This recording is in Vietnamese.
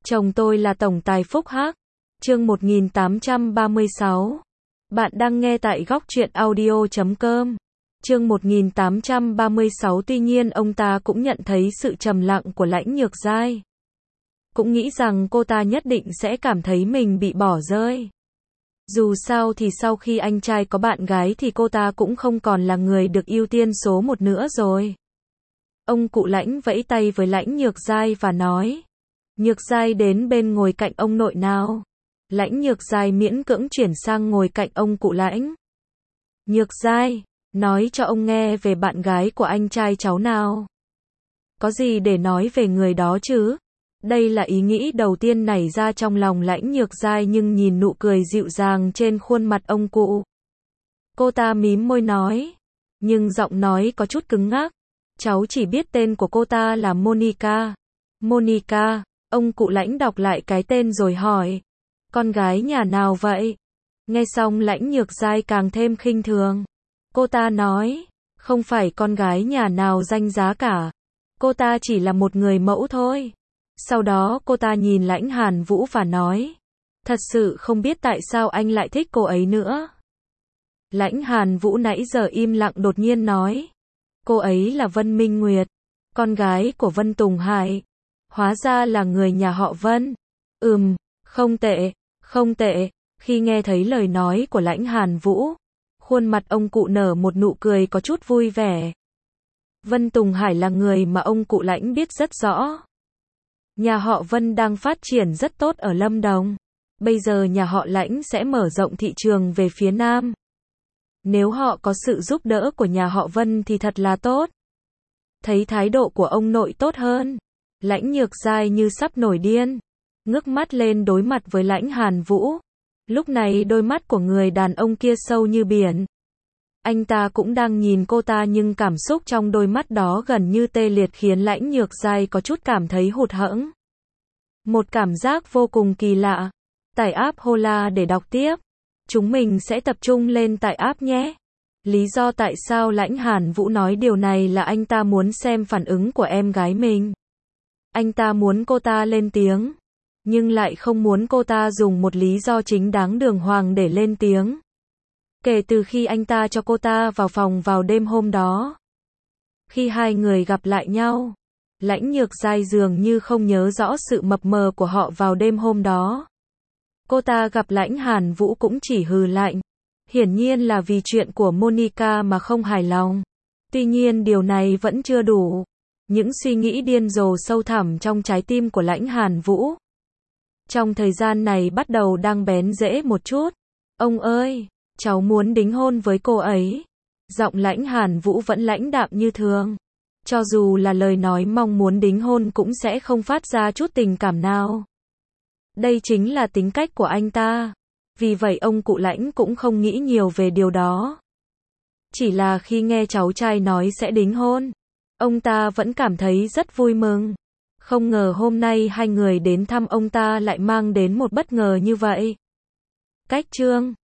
Chồng tôi là tổng tài Phúc Hắc. Chương 1836. Bạn đang nghe tại góc truyện audio.com. Chương 1836. Tuy nhiên ông ta cũng nhận thấy sự trầm lặng của Lãnh Nhược Giai. Cũng nghĩ rằng cô ta nhất định sẽ cảm thấy mình bị bỏ rơi. Dù sao thì sau khi anh trai có bạn gái thì cô ta cũng không còn là người được ưu tiên số một nữa rồi. Ông cụ Lãnh vẫy tay với Lãnh Nhược Giai và nói: Nhược Giai đến bên ngồi cạnh ông nội nào. Lãnh Nhược Giai miễn cưỡng chuyển sang ngồi cạnh ông cụ Lãnh. Nhược Giai, nói cho ông nghe về bạn gái của anh trai cháu nào. Có gì để nói về người đó chứ? Đây là ý nghĩ đầu tiên nảy ra trong lòng Lãnh Nhược Giai, nhưng nhìn nụ cười dịu dàng trên khuôn mặt ông cụ, cô ta mím môi nói, nhưng giọng nói có chút cứng ngắc. Cháu chỉ biết tên của cô ta là Monica. Monica, ông cụ Lãnh đọc lại cái tên rồi hỏi, con gái nhà nào vậy? Nghe xong Lãnh Nhược Giai càng thêm khinh thường. Cô ta nói, không phải con gái nhà nào danh giá cả. Cô ta chỉ là một người mẫu thôi. Sau đó cô ta nhìn Lãnh Hàn Vũ và nói, thật sự không biết tại sao anh lại thích cô ấy nữa. Lãnh Hàn Vũ nãy giờ im lặng đột nhiên nói, cô ấy là Vân Minh Nguyệt, con gái của Vân Tùng Hải. Hóa ra là người nhà họ Vân. Không tệ, không tệ. Khi nghe thấy lời nói của Lãnh Hàn Vũ, khuôn mặt ông cụ nở một nụ cười có chút vui vẻ. Vân Tùng Hải là người mà ông cụ Lãnh biết rất rõ. Nhà họ Vân đang phát triển rất tốt ở Lâm Đồng. Bây giờ nhà họ Lãnh sẽ mở rộng thị trường về phía Nam. Nếu họ có sự giúp đỡ của nhà họ Vân thì thật là tốt. Thấy thái độ của ông nội tốt hơn, Lãnh Nhược Giai như sắp nổi điên, ngước mắt lên đối mặt với Lãnh Hàn Vũ. Lúc này đôi mắt của người đàn ông kia sâu như biển. Anh ta cũng đang nhìn cô ta nhưng cảm xúc trong đôi mắt đó gần như tê liệt khiến Lãnh Nhược Giai có chút cảm thấy hụt hẫng. Một cảm giác vô cùng kỳ lạ. Tải app Hola để đọc tiếp. Chúng mình sẽ tập trung lên tải app nhé. Lý do tại sao Lãnh Hàn Vũ nói điều này là anh ta muốn xem phản ứng của em gái mình. Anh ta muốn cô ta lên tiếng, nhưng lại không muốn cô ta dùng một lý do chính đáng đường hoàng để lên tiếng. Kể từ khi anh ta cho cô ta vào phòng vào đêm hôm đó, khi hai người gặp lại nhau, Lãnh Nhược Giai dường như không nhớ rõ sự mập mờ của họ vào đêm hôm đó. Cô ta gặp Lãnh Hàn Vũ cũng chỉ hừ lạnh, hiển nhiên là vì chuyện của Monica mà không hài lòng. Tuy nhiên điều này vẫn chưa đủ. Những suy nghĩ điên rồ sâu thẳm trong trái tim của Lãnh Hàn Vũ trong thời gian này bắt đầu đang bén rễ một chút. Ông ơi, cháu muốn đính hôn với cô ấy. Giọng Lãnh Hàn Vũ vẫn lãnh đạm như thường. Cho dù là lời nói mong muốn đính hôn cũng sẽ không phát ra chút tình cảm nào. Đây chính là tính cách của anh ta. Vì vậy ông cụ Lãnh cũng không nghĩ nhiều về điều đó. Chỉ là khi nghe cháu trai nói sẽ đính hôn, ông ta vẫn cảm thấy rất vui mừng. Không ngờ hôm nay hai người đến thăm ông ta lại mang đến một bất ngờ như vậy. Cách chương